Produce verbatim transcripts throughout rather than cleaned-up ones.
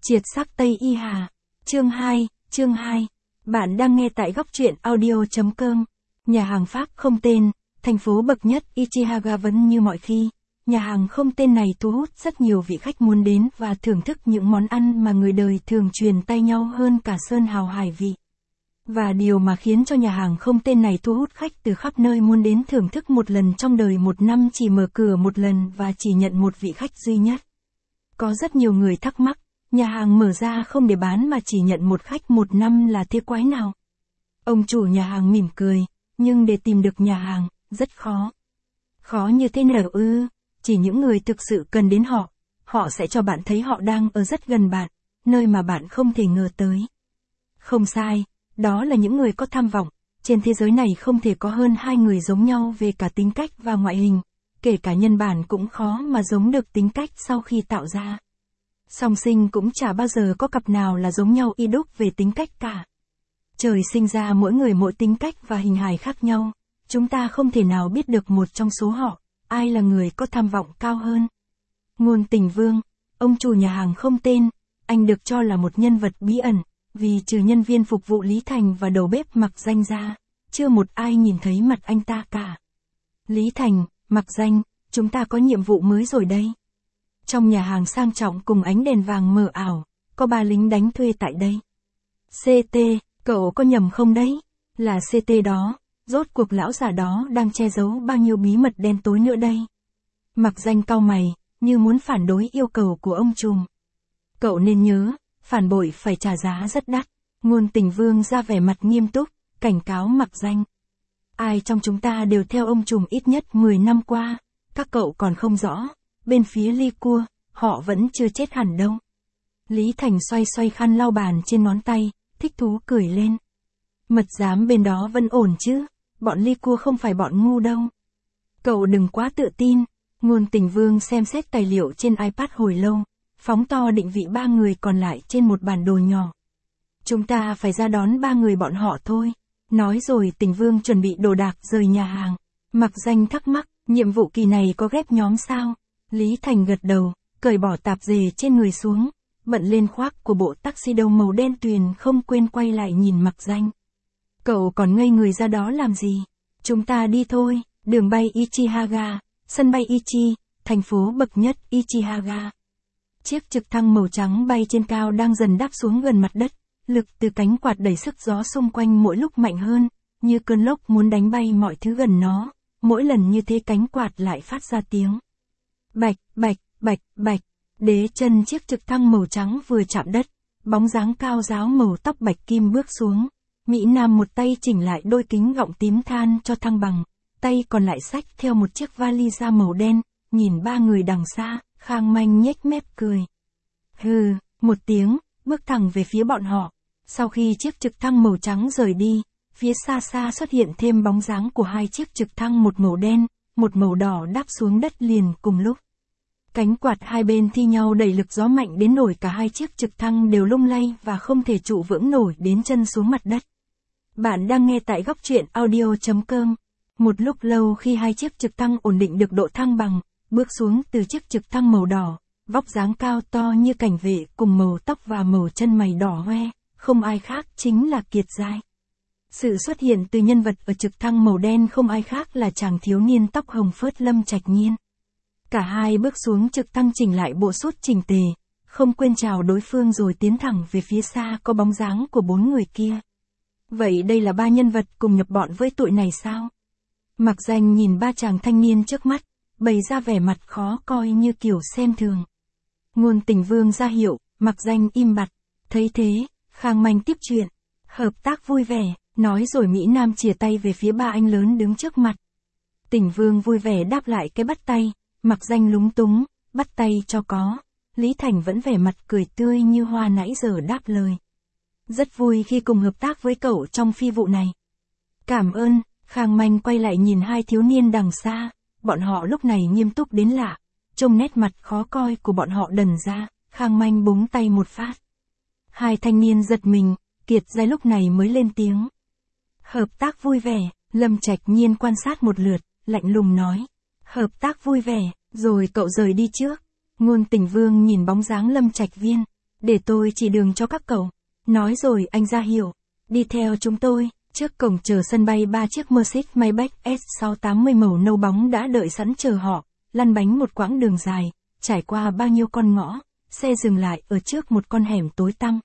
Triệt sắc Tây Y Hà. Chương hai, chương hai. Bạn đang nghe tại góc truyện audio.com. Nhà hàng Pháp không tên, thành phố bậc nhất Ichihaga vẫn như mọi khi. Nhà hàng không tên này thu hút rất nhiều vị khách muốn đến và thưởng thức những món ăn mà người đời thường truyền tay nhau hơn cả sơn hào hải vị. Và điều mà khiến cho nhà hàng không tên này thu hút khách từ khắp nơi muốn đến thưởng thức một lần trong đời, một năm chỉ mở cửa một lần và chỉ nhận một vị khách duy nhất. Có rất nhiều người thắc mắc, nhà hàng mở ra không để bán mà chỉ nhận một khách một năm là thế quái nào? Ông chủ nhà hàng mỉm cười, nhưng để tìm được nhà hàng, rất khó. Khó như thế nào ư? Chỉ những người thực sự cần đến họ, họ sẽ cho bạn thấy họ đang ở rất gần bạn, nơi mà bạn không thể ngờ tới. Không sai, đó là những người có tham vọng. Trên thế giới này không thể có hơn hai người giống nhau về cả tính cách và ngoại hình, kể cả nhân bản cũng khó mà giống được tính cách sau khi tạo ra. Song sinh cũng chả bao giờ có cặp nào là giống nhau y đúc về tính cách cả. Trời sinh ra mỗi người mỗi tính cách và hình hài khác nhau, chúng ta không thể nào biết được một trong số họ, ai là người có tham vọng cao hơn. Ngôn Tình Vương, ông chủ nhà hàng không tên, anh được cho là một nhân vật bí ẩn, vì trừ nhân viên phục vụ Lý Thành và đầu bếp Mặc Danh ra, chưa một ai nhìn thấy mặt anh ta cả. Lý Thành, Mặc Danh, chúng ta có nhiệm vụ mới rồi đây. Trong nhà hàng sang trọng cùng ánh đèn vàng mờ ảo, có ba lính đánh thuê tại đây. xê tê, cậu có nhầm không đấy? Là xê tê đó, rốt cuộc lão già đó đang che giấu bao nhiêu bí mật đen tối nữa đây? Mặc Danh cau mày, như muốn phản đối yêu cầu của ông trùm. Cậu nên nhớ, phản bội phải trả giá rất đắt. Ngôn Tình Vương ra vẻ mặt nghiêm túc, cảnh cáo Mặc Danh. Ai trong chúng ta đều theo ông trùm ít nhất mười năm qua, các cậu còn không rõ. Bên phía Ly Cua, họ vẫn chưa chết hẳn đâu. Lý Thành xoay xoay khăn lau bàn trên ngón tay, thích thú cười lên. Mật giám bên đó vẫn ổn chứ, bọn Ly Cua không phải bọn ngu đâu. Cậu đừng quá tự tin. Ngôn Tình Vương xem xét tài liệu trên iPad hồi lâu, phóng to định vị ba người còn lại trên một bản đồ nhỏ. Chúng ta phải ra đón ba người bọn họ thôi. Nói rồi Tình Vương chuẩn bị đồ đạc rời nhà hàng. Mặc Danh thắc mắc, nhiệm vụ kỳ này có ghép nhóm sao? Lý Thành gật đầu, cởi bỏ tạp dề trên người xuống, bận lên khoác của bộ tuxedo màu đen tuyền, không quên quay lại nhìn Mặc Danh. Cậu còn ngây người ra đó làm gì? Chúng ta đi thôi. Đường bay Ichihaga, sân bay Ichi, thành phố bậc nhất Ichihaga. Chiếc trực thăng màu trắng bay trên cao đang dần đáp xuống gần mặt đất, lực từ cánh quạt đẩy sức gió xung quanh mỗi lúc mạnh hơn, như cơn lốc muốn đánh bay mọi thứ gần nó, mỗi lần như thế cánh quạt lại phát ra tiếng. Bạch, bạch, bạch, bạch, đế chân chiếc trực thăng màu trắng vừa chạm đất, bóng dáng cao ráo màu tóc bạch kim bước xuống. Mỹ Nam một tay chỉnh lại đôi kính gọng tím than cho thăng bằng, tay còn lại xách theo một chiếc vali da màu đen, nhìn ba người đằng xa, Khang Manh nhếch mép cười. Hừ, một tiếng, bước thẳng về phía bọn họ. Sau khi chiếc trực thăng màu trắng rời đi, phía xa xa xuất hiện thêm bóng dáng của hai chiếc trực thăng, một màu đen, một màu đỏ đáp xuống đất liền cùng lúc. Cánh quạt hai bên thi nhau đẩy lực gió mạnh đến nổi cả hai chiếc trực thăng đều lung lay và không thể trụ vững nổi đến chân xuống mặt đất. Bạn đang nghe tại góc truyện audio.com. Một lúc lâu khi hai chiếc trực thăng ổn định được độ thăng bằng, bước xuống từ chiếc trực thăng màu đỏ, vóc dáng cao to như cảnh vệ cùng màu tóc và màu chân mày đỏ hoe, không ai khác chính là Kiệt Giai. Sự xuất hiện từ nhân vật ở trực thăng màu đen không ai khác là chàng thiếu niên tóc hồng phớt Lâm Trạch Nhiên. Cả hai bước xuống trực thăng chỉnh lại bộ sút chỉnh tề, không quên chào đối phương rồi tiến thẳng về phía xa có bóng dáng của bốn người kia. Vậy đây là ba nhân vật cùng nhập bọn với tụi này sao? Mặc Danh nhìn ba chàng thanh niên trước mắt, bày ra vẻ mặt khó coi như kiểu xem thường. Ngôn Tình Vương ra hiệu, Mặc Danh im bặt. Thấy thế, Khang Manh tiếp chuyện. Hợp tác vui vẻ, nói rồi Mỹ Nam chìa tay về phía ba anh lớn đứng trước mặt. Tình Vương vui vẻ đáp lại cái bắt tay, Mặc Danh lúng túng, bắt tay cho có. Lý Thành vẫn vẻ mặt cười tươi như hoa nãy giờ đáp lời. Rất vui khi cùng hợp tác với cậu trong phi vụ này. Cảm ơn. Khang Manh quay lại nhìn hai thiếu niên đằng xa, bọn họ lúc này nghiêm túc đến lạ, trông nét mặt khó coi của bọn họ đần ra, Khang Manh búng tay một phát. Hai thanh niên giật mình, Kiệt Giai lúc này mới lên tiếng. Hợp tác vui vẻ, Lâm Trạch Nhiên quan sát một lượt, lạnh lùng nói. Hợp tác vui vẻ, rồi cậu rời đi trước. Ngôn Tình Vương nhìn bóng dáng Lâm Trạch Viên, để tôi chỉ đường cho các cậu. Nói rồi anh ra hiệu, đi theo chúng tôi. Trước cổng chờ sân bay ba chiếc Mercedes-Maybach S sáu tám mươi màu nâu bóng đã đợi sẵn chờ họ, lăn bánh một quãng đường dài, trải qua bao nhiêu con ngõ, xe dừng lại ở trước một con hẻm tối tăm.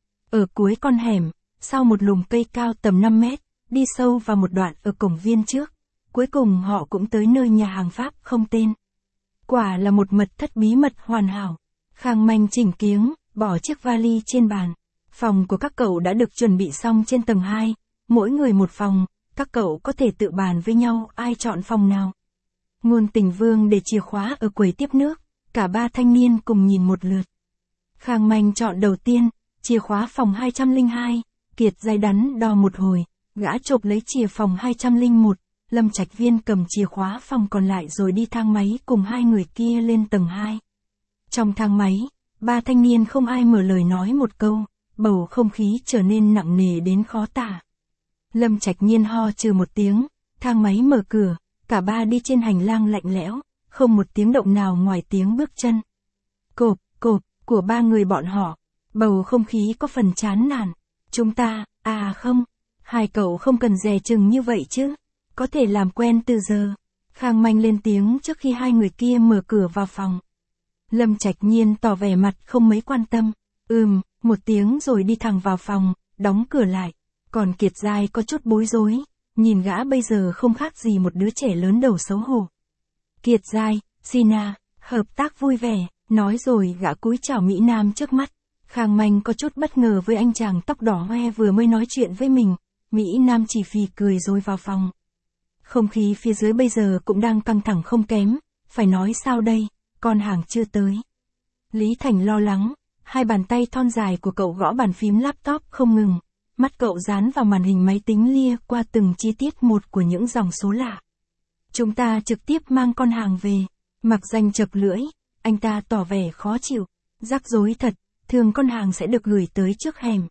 Ở cuối con hẻm, sau một lùm cây cao tầm năm mét, đi sâu vào một đoạn ở cổng viên trước, cuối cùng họ cũng tới nơi nhà hàng Pháp không tên. Quả là một mật thất bí mật hoàn hảo. Khang Manh chỉnh kiếng, bỏ chiếc vali trên bàn. Phòng của các cậu đã được chuẩn bị xong trên tầng hai, mỗi người một phòng, các cậu có thể tự bàn với nhau ai chọn phòng nào. Ngôn Tình Vương để chìa khóa ở quầy tiếp nước, cả ba thanh niên cùng nhìn một lượt. Khang Manh chọn đầu tiên, chìa khóa phòng hai không không hai, Kiệt Giai đắn đo một hồi, gã chộp lấy chìa phòng hai không không một, Lâm Trạch Viên cầm chìa khóa phòng còn lại rồi đi thang máy cùng hai người kia lên tầng hai. Trong thang máy, ba thanh niên không ai mở lời nói một câu, bầu không khí trở nên nặng nề đến khó tả. Lâm Trạch Nhiên ho trừ một tiếng, thang máy mở cửa, cả ba đi trên hành lang lạnh lẽo, không một tiếng động nào ngoài tiếng bước chân. Cộp, cộp, của ba người bọn họ, bầu không khí có phần chán nản. Chúng ta, à không, hai cậu không cần dè chừng như vậy chứ, có thể làm quen từ giờ. Khang Manh lên tiếng trước khi hai người kia mở cửa vào phòng. Lâm Trạch Nhiên tỏ vẻ mặt không mấy quan tâm, ừm, một tiếng rồi đi thẳng vào phòng, đóng cửa lại. Còn Kiệt Giai có chút bối rối, nhìn gã bây giờ không khác gì một đứa trẻ lớn đầu xấu hổ. Kiệt Giai, Sina, hợp tác vui vẻ, nói rồi gã cúi chào Mỹ Nam trước mắt. Khang Manh có chút bất ngờ với anh chàng tóc đỏ hoe vừa mới nói chuyện với mình, Mỹ Nam chỉ phì cười rồi vào phòng. Không khí phía dưới bây giờ cũng đang căng thẳng không kém, phải nói sao đây, con hàng chưa tới. Lý Thành lo lắng, hai bàn tay thon dài của cậu gõ bàn phím laptop không ngừng, mắt cậu dán vào màn hình máy tính lia qua từng chi tiết một của những dòng số lạ. Chúng ta trực tiếp mang con hàng về. Mặc Danh chập lưỡi, anh ta tỏ vẻ khó chịu, rắc rối thật, thường con hàng sẽ được gửi tới trước hẻm.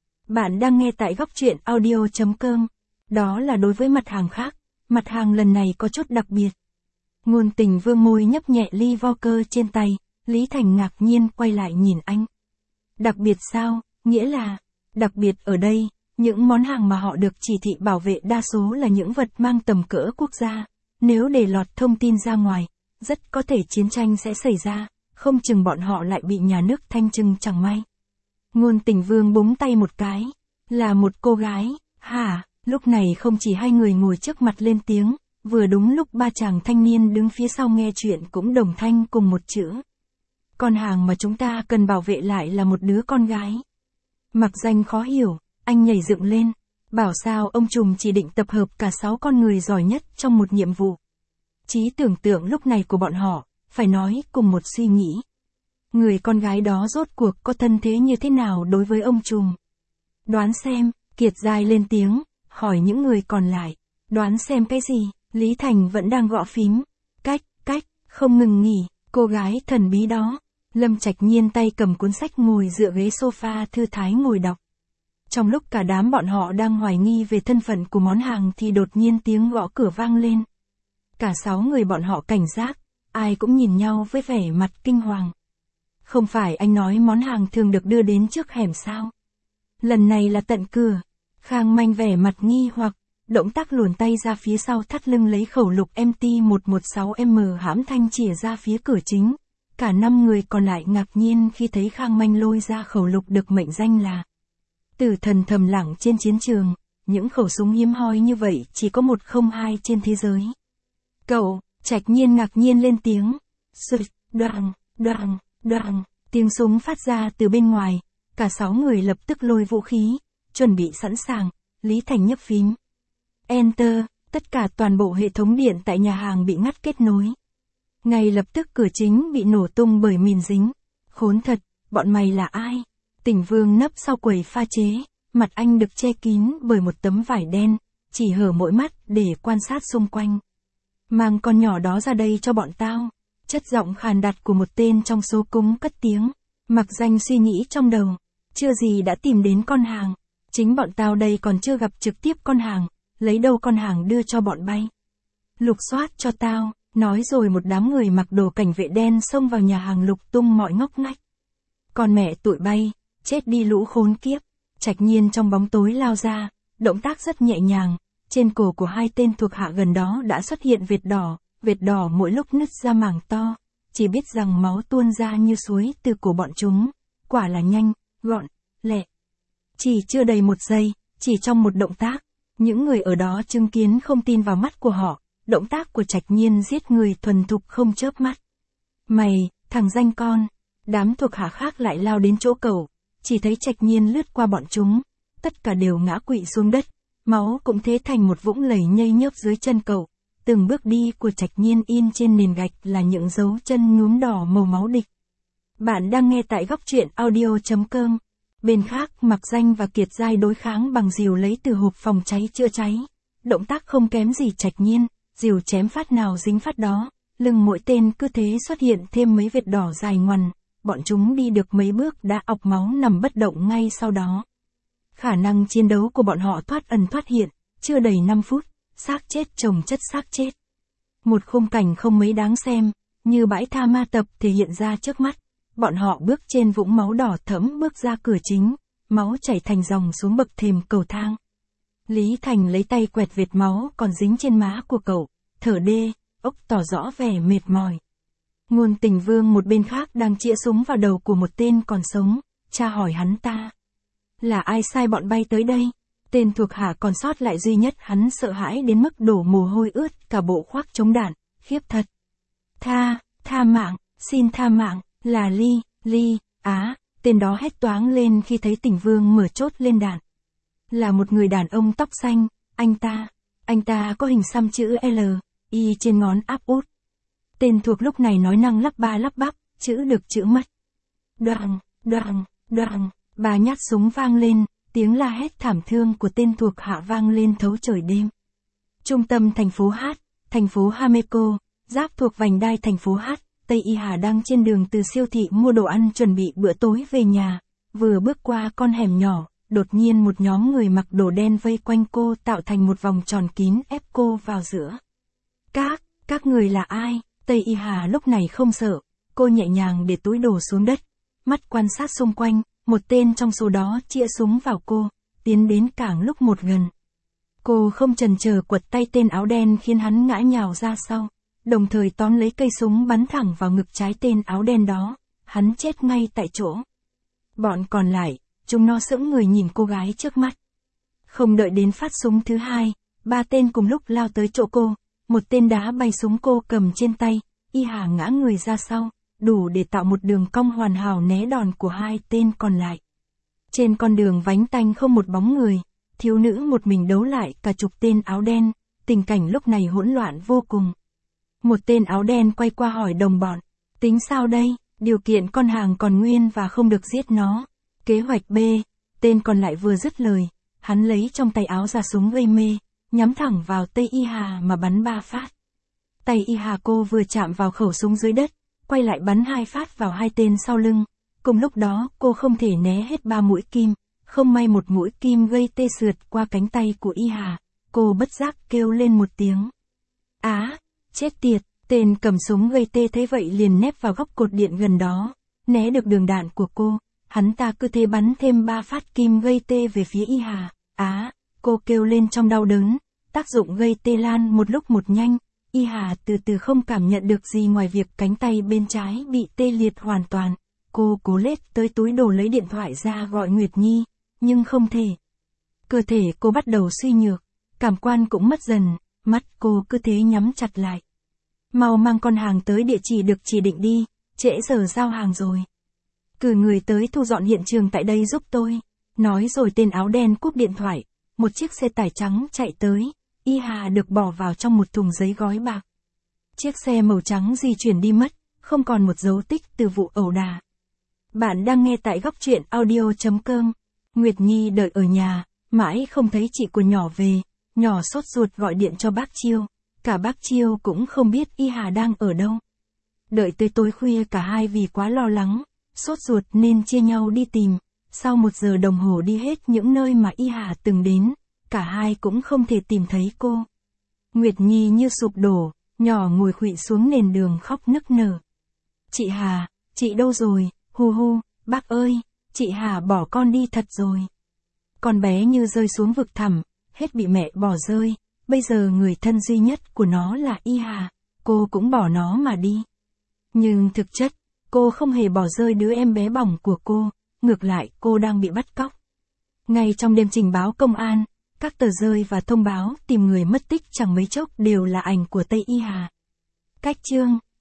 Bạn đang nghe tại góc truyện audio chấm com. Đó là đối với mặt hàng khác, mặt hàng lần này có chút đặc biệt. Ngôn Tình Vương môi nhấp nhẹ ly vodka trên tay, Lý Thành ngạc nhiên quay lại nhìn anh. Đặc biệt sao, nghĩa là, đặc biệt ở đây, những món hàng mà họ được chỉ thị bảo vệ đa số là những vật mang tầm cỡ quốc gia. Nếu để lọt thông tin ra ngoài, rất có thể chiến tranh sẽ xảy ra, không chừng bọn họ lại bị nhà nước thanh trừng chẳng may. Ngôn Tình Vương búng tay một cái, là một cô gái, hả? Lúc này không chỉ hai người ngồi trước mặt lên tiếng, vừa đúng lúc ba chàng thanh niên đứng phía sau nghe chuyện cũng đồng thanh cùng một chữ. Con hàng mà chúng ta cần bảo vệ lại là một đứa con gái. Mặc Danh khó hiểu, anh nhảy dựng lên, bảo sao ông trùm chỉ định tập hợp cả sáu con người giỏi nhất trong một nhiệm vụ. Trí tưởng tượng lúc này của bọn họ, phải nói cùng một suy nghĩ. Người con gái đó rốt cuộc có thân thế như thế nào đối với ông trùm? Đoán xem, Kiệt Giai lên tiếng, hỏi những người còn lại. Đoán xem cái gì? Lý Thành vẫn đang gõ phím. Cách, cách, không ngừng nghỉ, cô gái thần bí đó. Lâm Trạch Nhiên tay cầm cuốn sách ngồi dựa ghế sofa thư thái ngồi đọc. Trong lúc cả đám bọn họ đang hoài nghi về thân phận của món hàng thì đột nhiên tiếng gõ cửa vang lên. Cả sáu người bọn họ cảnh giác, ai cũng nhìn nhau với vẻ mặt kinh hoàng. Không phải anh nói món hàng thường được đưa đến trước hẻm sao? Lần này là tận cửa. Khang Manh vẻ mặt nghi hoặc, động tác luồn tay ra phía sau thắt lưng lấy khẩu lục em tê một một sáu em hãm thanh chìa ra phía cửa chính. Cả năm người còn lại ngạc nhiên khi thấy Khang Manh lôi ra khẩu lục được mệnh danh là Tử Thần thầm lặng trên chiến trường. Những khẩu súng hiếm hoi như vậy chỉ có một không hai trên thế giới. Cậu, Trạch Nhiên ngạc nhiên lên tiếng. Sụt, đoàng, đoàng, đoàng, tiếng súng phát ra từ bên ngoài. Cả sáu người lập tức lôi vũ khí, chuẩn bị sẵn sàng. Lý Thành nhấp phím. Enter, tất cả toàn bộ hệ thống điện tại nhà hàng bị ngắt kết nối. Ngay lập tức cửa chính bị nổ tung bởi mìn dính. Khốn thật, bọn mày là ai? Tỉnh Vương nấp sau quầy pha chế, mặt anh được che kín bởi một tấm vải đen, chỉ hở mỗi mắt để quan sát xung quanh. Mang con nhỏ đó ra đây cho bọn tao. Chất giọng khàn đặc của một tên trong số cúng cất tiếng. Mặc Danh suy nghĩ trong đầu, chưa gì đã tìm đến con hàng. Chính bọn tao đây còn chưa gặp trực tiếp con hàng, lấy đâu con hàng đưa cho bọn bay. Lục soát cho tao, nói rồi một đám người mặc đồ cảnh vệ đen xông vào nhà hàng lục tung mọi ngóc ngách. Con mẹ tụi bay, chết đi lũ khốn kiếp. Trạch Nhiên trong bóng tối lao ra, động tác rất nhẹ nhàng, trên cổ của hai tên thuộc hạ gần đó đã xuất hiện vệt đỏ, vệt đỏ mỗi lúc nứt ra mảng to, chỉ biết rằng máu tuôn ra như suối từ cổ bọn chúng, quả là nhanh, gọn, lẹ. Chỉ chưa đầy một giây, chỉ trong một động tác, những người ở đó chứng kiến không tin vào mắt của họ, động tác của Trạch Nhiên giết người thuần thục không chớp mắt. Mày, thằng danh con, đám thuộc hạ khác lại lao đến chỗ cậu, chỉ thấy Trạch Nhiên lướt qua bọn chúng, tất cả đều ngã quỵ xuống đất, máu cũng thế thành một vũng lầy nhây nhớp dưới chân cậu. Từng bước đi của Trạch Nhiên in trên nền gạch là những dấu chân nhuốm đỏ màu máu địch. Bạn đang nghe tại góc truyện audio chấm com. Bên khác, Mạc Danh và Kiệt Giai đối kháng bằng rìu lấy từ hộp phòng cháy chữa cháy. Động tác không kém gì Trạch Nhiên, rìu chém phát nào dính phát đó, lưng mỗi tên cứ thế xuất hiện thêm mấy vệt đỏ dài ngoằn, bọn chúng đi được mấy bước đã ọc máu nằm bất động ngay sau đó. Khả năng chiến đấu của bọn họ thoát ẩn thoát hiện, chưa đầy năm phút, xác chết chồng chất xác chết. Một khung cảnh không mấy đáng xem, như bãi tha ma tập thể hiện ra trước mắt. Bọn họ bước trên vũng máu đỏ thẫm bước ra cửa chính, máu chảy thành dòng xuống bậc thềm cầu thang. Lý Thành lấy tay quẹt vệt máu còn dính trên má của cậu, thở đê, ốc tỏ rõ vẻ mệt mỏi. Ngôn Tình Vương một bên khác đang chĩa súng vào đầu của một tên còn sống, tra hỏi hắn ta. Là ai sai bọn bay tới đây? Tên thuộc hạ còn sót lại duy nhất hắn sợ hãi đến mức đổ mồ hôi ướt cả bộ khoác chống đạn, khiếp thật. Tha, tha mạng, xin tha mạng, là Ly, Ly, á, tên đó hét toáng lên khi thấy Tình Vương mở chốt lên đạn. Là một người đàn ông tóc xanh, anh ta, anh ta có hình xăm chữ L, Y trên ngón áp út. Tên thuộc lúc này nói năng lắp ba lắp bắp, chữ được chữ mất. Đoàng, đoàng, đoàng, ba nhát súng vang lên, tiếng la hét thảm thương của tên thuộc hạ vang lên thấu trời đêm. Trung tâm thành phố H, thành phố Hameco, giáp thuộc vành đai thành phố H, Tây Y Hà đang trên đường từ siêu thị mua đồ ăn chuẩn bị bữa tối về nhà. Vừa bước qua con hẻm nhỏ, đột nhiên một nhóm người mặc đồ đen vây quanh cô tạo thành một vòng tròn kín ép cô vào giữa. Các, các người là ai? Tây Y Hà lúc này không sợ, cô nhẹ nhàng để túi đồ xuống đất, mắt quan sát xung quanh, một tên trong số đó chĩa súng vào cô, tiến đến càng lúc một gần. Cô không chần chờ quật tay tên áo đen khiến hắn ngã nhào ra sau, đồng thời tóm lấy cây súng bắn thẳng vào ngực trái tên áo đen đó, hắn chết ngay tại chỗ. Bọn còn lại, chúng nó sững người nhìn cô gái trước mắt. Không đợi đến phát súng thứ hai, ba tên cùng lúc lao tới chỗ cô, một tên đá bay súng cô cầm trên tay, Y Hà ngã người ra sau, đủ để tạo một đường cong hoàn hảo né đòn của hai tên còn lại. Trên con đường vánh tanh không một bóng người, thiếu nữ một mình đấu lại cả chục tên áo đen, tình cảnh lúc này hỗn loạn vô cùng. Một tên áo đen quay qua hỏi đồng bọn, tính sao đây, điều kiện con hàng còn nguyên và không được giết nó. Kế hoạch B, tên còn lại vừa dứt lời, hắn lấy trong tay áo ra súng gây mê, nhắm thẳng vào Tây Y Hà mà bắn ba phát. Tay Y Hà cô vừa chạm vào khẩu súng dưới đất, quay lại bắn hai phát vào hai tên sau lưng. Cùng lúc đó cô không thể né hết ba mũi kim, không may một mũi kim gây tê sượt qua cánh tay của Y Hà, cô bất giác kêu lên một tiếng. Á, chết tiệt, tên cầm súng gây tê thấy vậy liền nép vào góc cột điện gần đó, né được đường đạn của cô, hắn ta cứ thế bắn thêm ba phát kim gây tê về phía Y Hà. Á, cô kêu lên trong đau đớn, tác dụng gây tê lan một lúc một nhanh, Y Hà từ từ không cảm nhận được gì ngoài việc cánh tay bên trái bị tê liệt hoàn toàn. Cô cố lết tới túi đồ lấy điện thoại ra gọi Nguyệt Nhi, nhưng không thể. Cơ thể cô bắt đầu suy nhược, cảm quan cũng mất dần, mắt cô cứ thế nhắm chặt lại. Mau mang con hàng tới địa chỉ được chỉ định đi, trễ giờ giao hàng rồi. Cử người tới thu dọn hiện trường tại đây giúp tôi. Nói rồi tên áo đen cúp điện thoại, một chiếc xe tải trắng chạy tới, Y Hà được bỏ vào trong một thùng giấy gói bạc. Chiếc xe màu trắng di chuyển đi mất, không còn một dấu tích từ vụ ẩu đả. Bạn đang nghe tại góc truyện audio chấm com. Nguyệt Nhi đợi ở nhà, mãi không thấy chị của nhỏ về, nhỏ sốt ruột gọi điện cho bác Chiêu, cả bác Chiêu cũng không biết Y Hà đang ở đâu. Đợi tới tối khuya cả hai vì quá lo lắng, sốt ruột nên chia nhau đi tìm, sau một giờ đồng hồ đi hết những nơi mà Y Hà từng đến, cả hai cũng không thể tìm thấy cô. Nguyệt Nhi như sụp đổ, nhỏ ngồi khuỵu xuống nền đường khóc nức nở. Chị Hà, chị đâu rồi, hu hu, Bác ơi, chị Hà bỏ con đi thật rồi. Con bé như rơi xuống vực thẳm, hết bị mẹ bỏ rơi, bây giờ người thân duy nhất của nó là Y Hà, cô cũng bỏ nó mà đi. Nhưng thực chất, cô không hề bỏ rơi đứa em bé bỏng của cô, ngược lại cô đang bị bắt cóc. Ngay trong đêm trình báo công an, các tờ rơi và thông báo tìm người mất tích chẳng mấy chốc đều là ảnh của Tây Y Hà. Cách chương